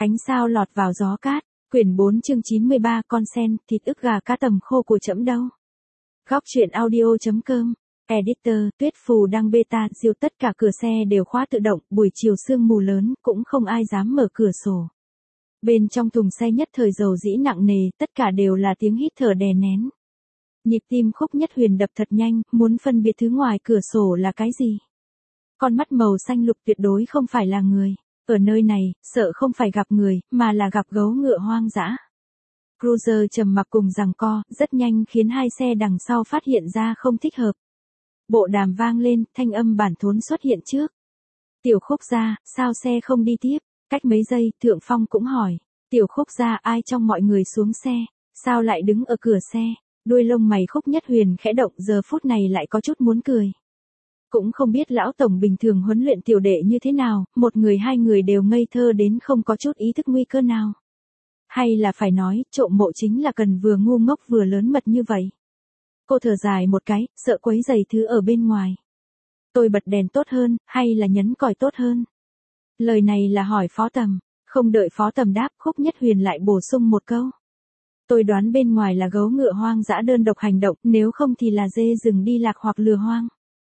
Ánh sao lọt vào gió cát, quyển 4 chương 93 con sen, thịt ức gà cá tầm khô của trẫm đâu. Góc truyện audio.com, Editor, Tuyết Phù đăng beta, diêu tất cả cửa xe đều khóa tự động, buổi chiều sương mù lớn, cũng không ai dám mở cửa sổ. Bên trong thùng xe nhất thời dầu dĩ nặng nề, tất cả đều là tiếng hít thở đè nén. Nhịp tim Khúc Nhất Huyền đập thật nhanh, muốn phân biệt thứ ngoài cửa sổ là cái gì. Con mắt màu xanh lục tuyệt đối không phải là người. Ở nơi này, sợ không phải gặp người, mà là gặp gấu ngựa hoang dã. Cruiser trầm mặc cùng giằng co, rất nhanh khiến hai xe đằng sau phát hiện ra không thích hợp. Bộ đàm vang lên, thanh âm bản thốn xuất hiện trước. Tiểu Khúc gia, sao xe không đi tiếp? Cách mấy giây, Thượng Phong cũng hỏi. Tiểu Khúc gia, ai trong mọi người xuống xe? Sao lại đứng ở cửa xe? Đuôi lông mày Khúc Nhất Huyền khẽ động, giờ phút này lại có chút muốn cười. Cũng không biết lão tổng bình thường huấn luyện tiểu đệ như thế nào, một người hai người đều ngây thơ đến không có chút ý thức nguy cơ nào. Hay là phải nói, trộm mộ chính là cần vừa ngu ngốc vừa lớn mật như vậy. Cô thở dài một cái, sợ quấy rầy thứ ở bên ngoài. Tôi bật đèn tốt hơn, hay là nhấn còi tốt hơn? Lời này là hỏi Phó Tầm, không đợi Phó Tầm đáp, Khúc Nhất Huyền lại bổ sung một câu. Tôi đoán bên ngoài là gấu ngựa hoang dã đơn độc hành động, nếu không thì là dê rừng đi lạc hoặc lừa hoang.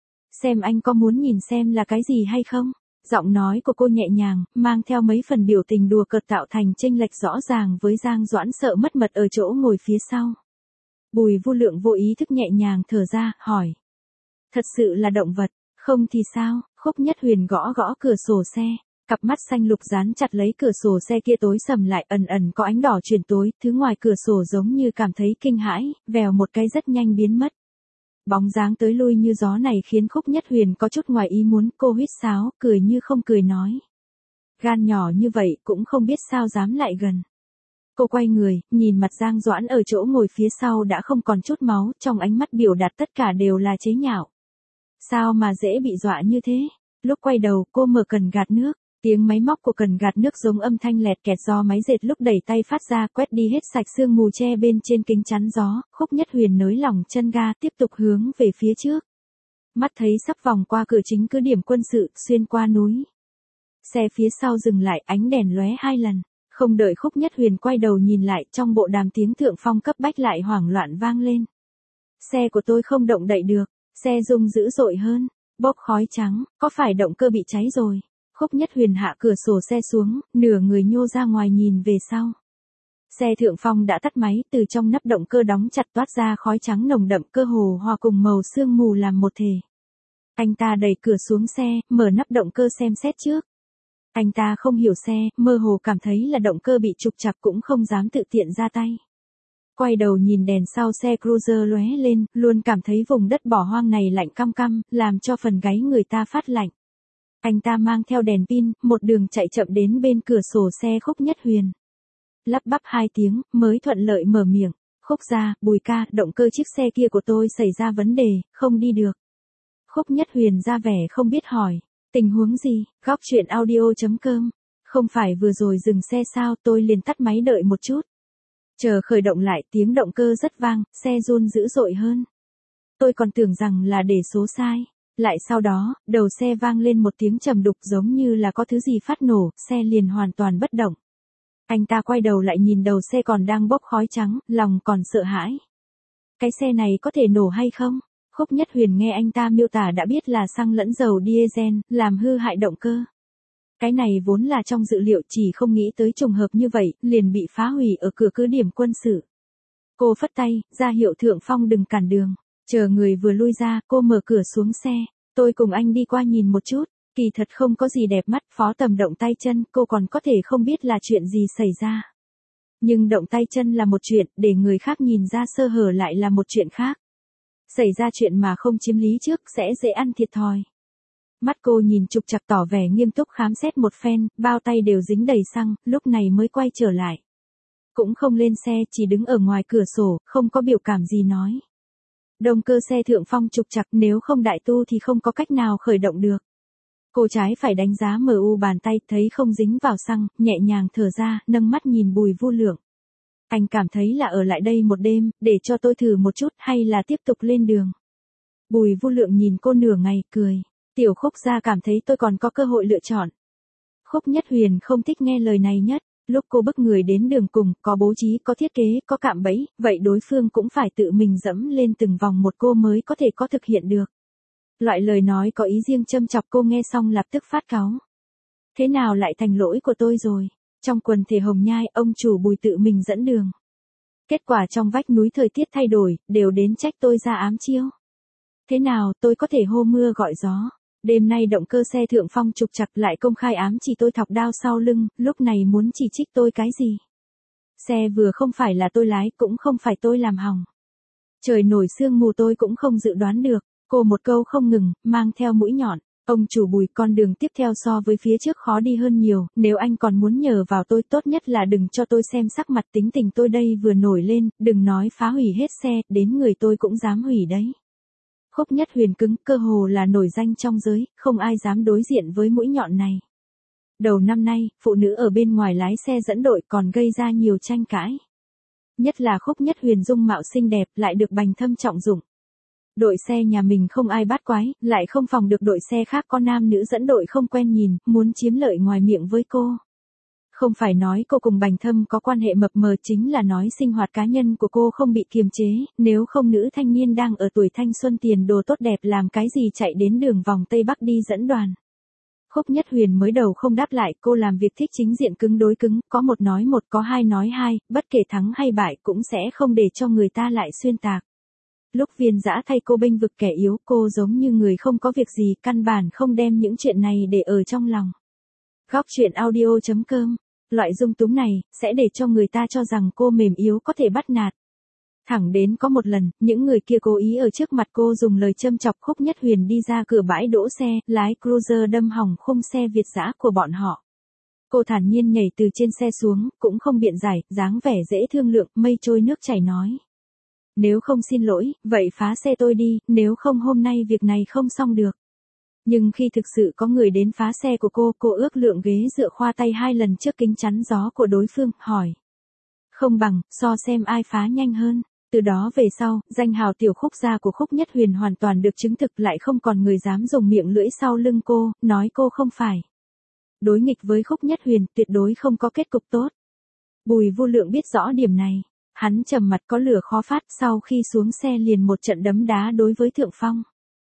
Xem anh có muốn nhìn xem là cái gì hay không? Giọng nói của cô nhẹ nhàng, mang theo mấy phần biểu tình đùa cợt tạo thành chênh lệch rõ ràng với Giang Doãn sợ mất mật ở chỗ ngồi phía sau. Bùi Vô Lượng vô ý thức nhẹ nhàng thở ra, hỏi. Thật sự là động vật, không thì sao? Khúc Nhất Huyền gõ gõ cửa sổ xe, cặp mắt xanh lục dán chặt lấy cửa sổ xe kia tối sầm lại ẩn ẩn có ánh đỏ chuyển tối, thứ ngoài cửa sổ giống như cảm thấy kinh hãi, vèo một cái rất nhanh biến mất. Bóng dáng tới lui như gió này khiến Khúc Nhất Huyền có chút ngoài ý muốn, cô huýt sáo, cười như không cười nói. Gan nhỏ như vậy cũng không biết sao dám lại gần. Cô quay người, nhìn mặt Giang Doãn ở chỗ ngồi phía sau đã không còn chút máu, trong ánh mắt biểu đạt tất cả đều là chế nhạo. Sao mà dễ bị dọa như thế? Lúc quay đầu, cô mở cần gạt nước. Tiếng máy móc của cần gạt nước giống âm thanh lẹt kẹt do máy dệt lúc đẩy tay phát ra, quét đi hết sạch sương mù che bên trên kính chắn gió. Khúc Nhất Huyền nới lỏng chân ga, tiếp tục hướng về phía trước. Mắt thấy sắp vòng qua cửa chính cứ điểm quân sự, xuyên qua núi. Xe phía sau dừng lại, ánh đèn lóe 2 lần. Không đợi Khúc Nhất Huyền quay đầu nhìn lại, trong bộ đàm tiếng Thượng Phong cấp bách lại hoảng loạn vang lên. Xe của tôi không động đậy được, xe rung dữ dội hơn, bốc khói trắng, có phải động cơ bị cháy rồi? Khúc Nhất Huyền hạ cửa sổ xe xuống, nửa người nhô ra ngoài nhìn về sau. Xe Thượng Phong đã tắt máy, từ trong nắp động cơ đóng chặt toát ra khói trắng nồng đậm, cơ hồ hòa cùng màu sương mù làm một thể. Anh ta đẩy cửa xuống xe, mở nắp động cơ xem xét trước. Anh ta không hiểu xe, mơ hồ cảm thấy là động cơ bị trục trặc cũng không dám tự tiện ra tay. Quay đầu nhìn đèn sau xe Cruiser lóe lên, luôn cảm thấy vùng đất bỏ hoang này lạnh căm căm, làm cho phần gáy người ta phát lạnh. Anh ta mang theo đèn pin, một đường chạy chậm đến bên cửa sổ xe Khúc Nhất Huyền. Lắp bắp 2 tiếng, mới thuận lợi mở miệng. Khúc gia, Bùi ca, động cơ chiếc xe kia của tôi xảy ra vấn đề, không đi được. Khúc Nhất Huyền ra vẻ không biết hỏi. Tình huống gì? Góc truyện audio.com. Không phải vừa rồi dừng xe sao, tôi liền tắt máy đợi một chút. Chờ khởi động lại, tiếng động cơ rất vang, xe run dữ dội hơn. Tôi còn tưởng rằng là để số sai. Lại sau đó, đầu xe vang lên một tiếng trầm đục giống như là có thứ gì phát nổ, xe liền hoàn toàn bất động. Anh ta quay đầu lại nhìn đầu xe còn đang bốc khói trắng, lòng còn sợ hãi. Cái xe này có thể nổ hay không? Khúc Nhất Huyền nghe anh ta miêu tả đã biết là xăng lẫn dầu diesel, làm hư hại động cơ. Cái này vốn là trong dự liệu, chỉ không nghĩ tới trùng hợp như vậy, liền bị phá hủy ở cửa cứ điểm quân sự. Cô phất tay, ra hiệu Thượng Phong đừng cản đường. Chờ người vừa lui ra, cô mở cửa xuống xe. Tôi cùng anh đi qua nhìn một chút. Kỳ thật không có gì đẹp mắt, Phó Tầm động tay chân, cô còn có thể không biết là chuyện gì xảy ra. Nhưng động tay chân là một chuyện, để người khác nhìn ra sơ hở lại là một chuyện khác. Xảy ra chuyện mà không chiếm lý trước sẽ dễ ăn thiệt thòi. Mắt cô nhìn trục trặc tỏ vẻ nghiêm túc khám xét một phen, bao tay đều dính đầy xăng, lúc này mới quay trở lại. Cũng không lên xe, chỉ đứng ở ngoài cửa sổ, không có biểu cảm gì nói. Động cơ xe Thượng Phong trục trặc, nếu không đại tu thì không có cách nào khởi động được. Cô trái phải đánh giá MU bàn tay, thấy không dính vào xăng, nhẹ nhàng thở ra, nâng mắt nhìn Bùi Vô Lượng. Anh cảm thấy là ở lại đây một đêm, để cho tôi thử một chút hay là tiếp tục lên đường. Bùi Vô Lượng nhìn cô nửa ngày, cười. Tiểu Khúc gia cảm thấy tôi còn có cơ hội lựa chọn. Khúc Nhất Huyền không thích nghe lời này nhất, Lúc cô bức người đến đường cùng, có bố trí, có thiết kế, có cạm bẫy, vậy đối phương cũng phải tự mình dẫm lên từng vòng một cô mới có thể có thực hiện được. Loại lời nói có ý riêng châm chọc cô nghe xong lập tức phát cáu. Thế nào lại thành lỗi của tôi rồi? Trong quần thể Hồng Nhai, ông chủ Bùi tự mình dẫn đường. Kết quả trong vách núi thời tiết thay đổi, đều đến trách tôi ra ám chiêu. Thế nào, tôi có thể hô mưa gọi gió. Đêm nay động cơ xe Thượng Phong trục trặc lại công khai ám chỉ tôi thọc đao sau lưng, lúc này muốn chỉ trích tôi cái gì? Xe vừa không phải là tôi lái, cũng không phải tôi làm hỏng. Trời nổi sương mù tôi cũng không dự đoán được, cô một câu không ngừng, mang theo mũi nhọn. Ông chủ Bùi, con đường tiếp theo so với phía trước khó đi hơn nhiều, nếu anh còn muốn nhờ vào tôi tốt nhất là đừng cho tôi xem sắc mặt tính tình tôi đây vừa nổi lên, đừng nói phá hủy hết xe, đến người tôi cũng dám hủy đấy. Khúc Nhất Huyền cứng, cơ hồ là nổi danh trong giới, không ai dám đối diện với mũi nhọn này. Đầu năm nay, phụ nữ ở bên ngoài lái xe dẫn đội còn gây ra nhiều tranh cãi. Nhất là Khúc Nhất Huyền dung mạo xinh đẹp lại được Bành Thâm trọng dụng. Đội xe nhà mình không ai bắt quái, lại không phòng được đội xe khác có nam nữ dẫn đội không quen nhìn, muốn chiếm lợi ngoài miệng với cô. Không phải nói cô cùng Bành Thâm có quan hệ mập mờ, chính là nói sinh hoạt cá nhân của cô không bị kiềm chế, nếu không nữ thanh niên đang ở tuổi thanh xuân tiền đồ tốt đẹp làm cái gì chạy đến đường vòng Tây Bắc đi dẫn đoàn. Khúc Nhất Huyền mới đầu không đáp lại, cô làm việc thích chính diện cứng đối cứng, có một nói một, có hai nói hai, bất kể thắng hay bại cũng sẽ không để cho người ta lại xuyên tạc. Lúc Viên Dã thay cô bênh vực kẻ yếu, cô giống như người không có việc gì, căn bản không đem những chuyện này để ở trong lòng. Góc truyện audio.com, loại dung túng này, sẽ để cho người ta cho rằng cô mềm yếu có thể bắt nạt. Thẳng đến có một lần, những người kia cố ý ở trước mặt cô dùng lời châm chọc Khúc Nhất Huyền đi ra cửa bãi đỗ xe, lái cruiser đâm hỏng khung xe Việt dã của bọn họ. Cô thản nhiên nhảy từ trên xe xuống, cũng không biện giải, dáng vẻ dễ thương lượng, mây trôi nước chảy nói. Nếu không xin lỗi, vậy phá xe tôi đi, nếu không hôm nay việc này không xong được. Nhưng khi thực sự có người đến phá xe của cô ước lượng ghế dựa khoa tay 2 lần trước kính chắn gió của đối phương, hỏi. Không bằng, so xem ai phá nhanh hơn. Từ đó về sau, danh hào tiểu Khúc gia của Khúc Nhất Huyền hoàn toàn được chứng thực, lại không còn người dám dùng miệng lưỡi sau lưng cô, nói cô không phải. Đối nghịch với Khúc Nhất Huyền, tuyệt đối không có kết cục tốt. Bùi Vô Lượng biết rõ điểm này. Hắn trầm mặt có lửa khó phát, sau khi xuống xe liền một trận đấm đá đối với Thượng Phong.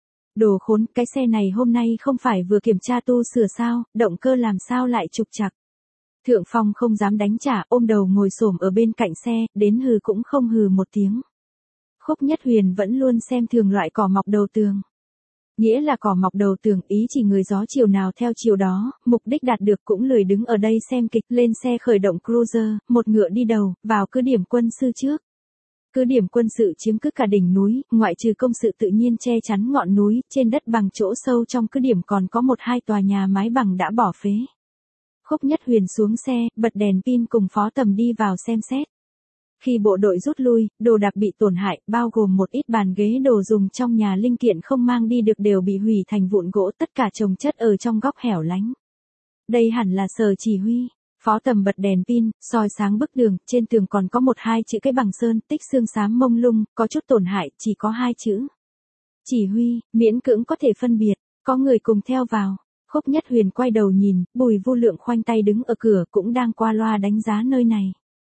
Đồ khốn, cái xe này hôm nay không phải vừa kiểm tra tu sửa sao, động cơ làm sao lại trục trặc. Thượng Phong không dám đánh trả, ôm đầu ngồi xổm ở bên cạnh xe, đến hừ cũng không hừ một tiếng. Khúc Nhất Huyền vẫn luôn xem thường loại cỏ mọc đầu tường. Nghĩa là cỏ mọc đầu tường, ý chỉ người gió chiều nào theo chiều đó, mục đích đạt được cũng lười đứng ở đây xem kịch, lên xe khởi động cruiser, một ngựa đi đầu, vào cứ điểm quân sư trước. Cứ điểm quân sự chiếm cứ cả đỉnh núi, ngoại trừ công sự tự nhiên che chắn ngọn núi, trên đất bằng chỗ sâu trong cứ điểm còn có 1-2 tòa nhà mái bằng đã bỏ phế. Khúc Nhất Huyền xuống xe, bật đèn pin cùng Phó Tầm đi vào xem xét. Khi bộ đội rút lui, đồ đạc bị tổn hại, bao gồm một ít bàn ghế đồ dùng trong nhà linh kiện không mang đi được đều bị hủy thành vụn gỗ, tất cả chồng chất ở trong góc hẻo lánh. Đây hẳn là sở chỉ huy. Phó Tầm bật đèn pin, soi sáng bức tường, trên tường còn có 1-2 chữ cái bằng sơn, tích xương xám mông lung, có chút tổn hại, chỉ có 2 chữ. Chỉ huy, miễn cưỡng có thể phân biệt, có người cùng theo vào. Khúc Nhất Huyền quay đầu nhìn, Bùi Vô Lượng khoanh tay đứng ở cửa cũng đang qua loa đánh giá nơi này.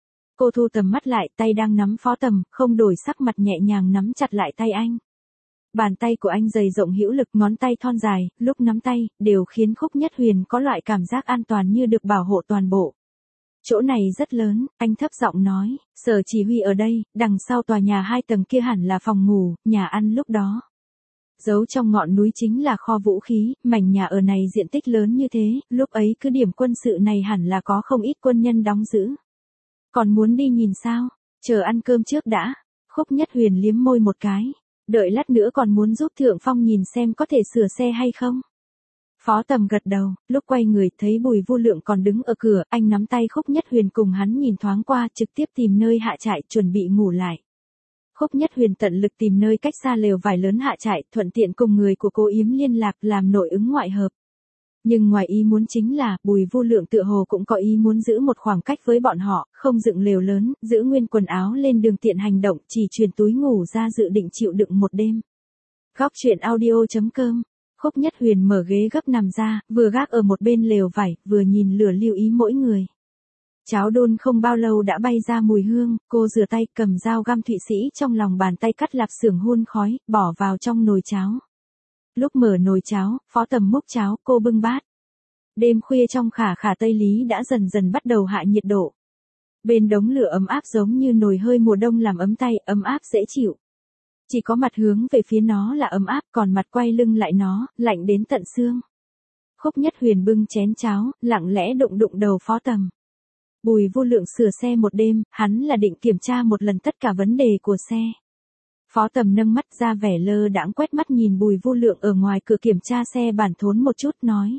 Cô thu tầm mắt lại, tay đang nắm Phó Tầm, không đổi sắc mặt nhẹ nhàng nắm chặt lại tay anh. Bàn tay của anh dày rộng hữu lực, ngón tay thon dài, lúc nắm tay, đều khiến Khúc Nhất Huyền có loại cảm giác an toàn như được bảo hộ toàn bộ. Chỗ này rất lớn, anh thấp giọng nói, sở chỉ huy ở đây, đằng sau tòa nhà 2 tầng kia hẳn là phòng ngủ, nhà ăn lúc đó. Giấu trong ngọn núi chính là kho vũ khí, mảnh nhà ở này diện tích lớn như thế, lúc ấy cứ điểm quân sự này hẳn là có không ít quân nhân đóng giữ. Còn muốn đi nhìn sao? Chờ ăn cơm trước đã. Khúc Nhất Huyền liếm môi một cái. Đợi lát nữa còn muốn giúp Thượng Phong nhìn xem có thể sửa xe hay không. Phó Tầm gật đầu, lúc quay người thấy Bùi Vô Lượng còn đứng ở cửa, anh nắm tay Khúc Nhất Huyền cùng hắn nhìn thoáng qua, trực tiếp tìm nơi hạ trại, chuẩn bị ngủ lại. Khúc Nhất Huyền tận lực tìm nơi cách xa lều vải lớn hạ trại, thuận tiện cùng người của cô Yếm liên lạc làm nội ứng ngoại hợp. Nhưng ngoài ý muốn chính là, Bùi Vô Lượng tựa hồ cũng có ý muốn giữ một khoảng cách với bọn họ, không dựng lều lớn, giữ nguyên quần áo lên đường tiện hành động, chỉ truyền túi ngủ ra dự định chịu đựng một đêm. Góc truyện audio.com, Khúc Nhất Huyền mở ghế gấp nằm ra, vừa gác ở một bên lều vải, vừa nhìn lửa lưu ý mỗi người. Cháo đun không bao lâu đã bay ra mùi hương, cô rửa tay cầm dao găm Thụy Sĩ trong lòng bàn tay cắt lạp xưởng hun khói, bỏ vào trong nồi cháo. Lúc mở nồi cháo, Phó Tầm múc cháo, cô bưng bát. Đêm khuya trong khả khả Tây Lý đã dần dần bắt đầu hạ nhiệt độ. Bên đống lửa ấm áp giống như nồi hơi mùa đông làm ấm tay, ấm áp dễ chịu. Chỉ có mặt hướng về phía nó là ấm áp, còn mặt quay lưng lại nó, lạnh đến tận xương. Khúc Nhất Huyền bưng chén cháo, lặng lẽ đụng đụng đầu Phó Tầm. Bùi Vô Lượng sửa xe một đêm, hắn là định kiểm tra một lần tất cả vấn đề của xe. Phó Tầm nâng mắt ra vẻ lơ đãng quét mắt nhìn Bùi Vô Lượng ở ngoài cửa kiểm tra xe bản thốn một chút nói.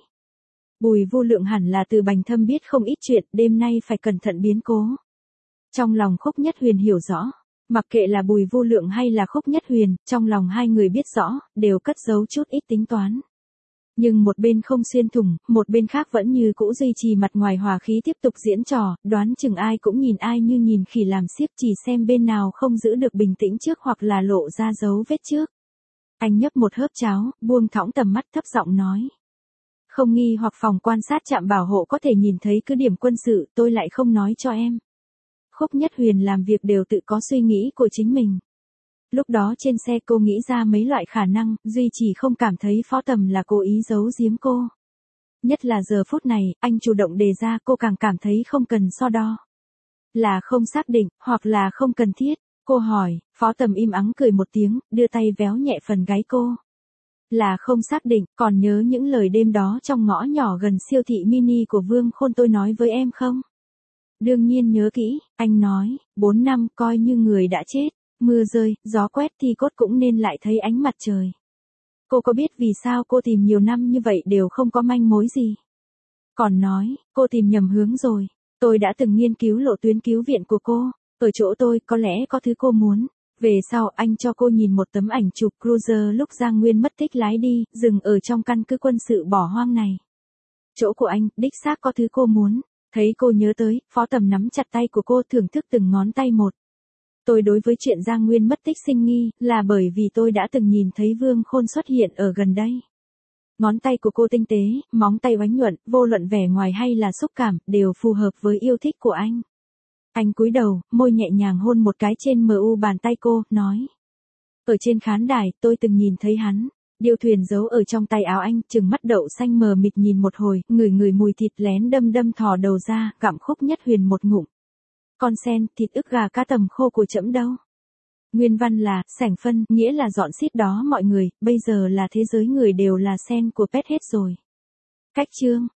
Bùi Vô Lượng hẳn là từ Bành Thâm biết không ít chuyện, đêm nay phải cẩn thận biến cố. Trong lòng Khúc Nhất Huyền hiểu rõ, mặc kệ là Bùi Vô Lượng hay là Khúc Nhất Huyền, trong lòng hai người biết rõ, đều cất giấu chút ít tính toán. Nhưng một bên không xuyên thủng, một bên khác vẫn như cũ duy trì mặt ngoài hòa khí tiếp tục diễn trò, đoán chừng ai cũng nhìn ai như nhìn khỉ làm xiếc, chỉ xem bên nào không giữ được bình tĩnh trước hoặc là lộ ra dấu vết trước. Anh nhấp một hớp cháo, buông thõng tầm mắt thấp giọng nói. Không nghi hoặc phòng quan sát trạm bảo hộ có thể nhìn thấy cứ điểm quân sự, tôi lại không nói cho em. Khúc Nhất Huyền làm việc đều tự có suy nghĩ của chính mình. Lúc đó trên xe cô nghĩ ra mấy loại khả năng, duy chỉ không cảm thấy Phó Tầm là cố ý giấu giếm cô. Nhất là giờ phút này, anh chủ động đề ra cô càng cảm thấy không cần so đo. Là không xác định, hoặc là không cần thiết. Cô hỏi, Phó Tầm im ắng cười một tiếng, đưa tay véo nhẹ phần gáy cô. Là không xác định, còn nhớ những lời đêm đó trong ngõ nhỏ gần siêu thị mini của Vương Khôn tôi nói với em không? Đương nhiên nhớ kỹ, anh nói, 4 năm coi như người đã chết. Mưa rơi, gió quét thì cốt cũng nên lại thấy ánh mặt trời. Cô có biết vì sao cô tìm nhiều năm như vậy đều không có manh mối gì? Còn nói, cô tìm nhầm hướng rồi. Tôi đã từng nghiên cứu lộ tuyến cứu viện của cô. Ở chỗ tôi có lẽ có thứ cô muốn. Về sau anh cho cô nhìn một tấm ảnh chụp cruiser lúc Giang Nguyên mất tích lái đi, dừng ở trong căn cứ quân sự bỏ hoang này. Chỗ của anh, đích xác có thứ cô muốn. Thấy cô nhớ tới, Phó Tầm nắm chặt tay của cô thưởng thức từng ngón tay một. Tôi đối với chuyện Giang Nguyên mất tích sinh nghi, là bởi vì tôi đã từng nhìn thấy Vương Khôn xuất hiện ở gần đây. Ngón tay của cô tinh tế, móng tay oánh nhuận, vô luận vẻ ngoài hay là xúc cảm, đều phù hợp với yêu thích của anh. Anh cúi đầu, môi nhẹ nhàng hôn một cái trên mu bàn tay cô, nói. Ở trên khán đài, tôi từng nhìn thấy hắn. Điêu thuyền giấu ở trong tay áo anh, chừng mắt đậu xanh mờ mịt nhìn một hồi, ngửi mùi thịt lén đâm thò đầu ra, gặm Khúc Nhất Huyền một ngụm. Con sen, thịt ức gà cá tầm khô của trẫm đâu? Nguyên văn là, sảnh phân, nghĩa là dọn xít đó mọi người, bây giờ là thế giới người đều là sen của pet hết rồi. Cách chương.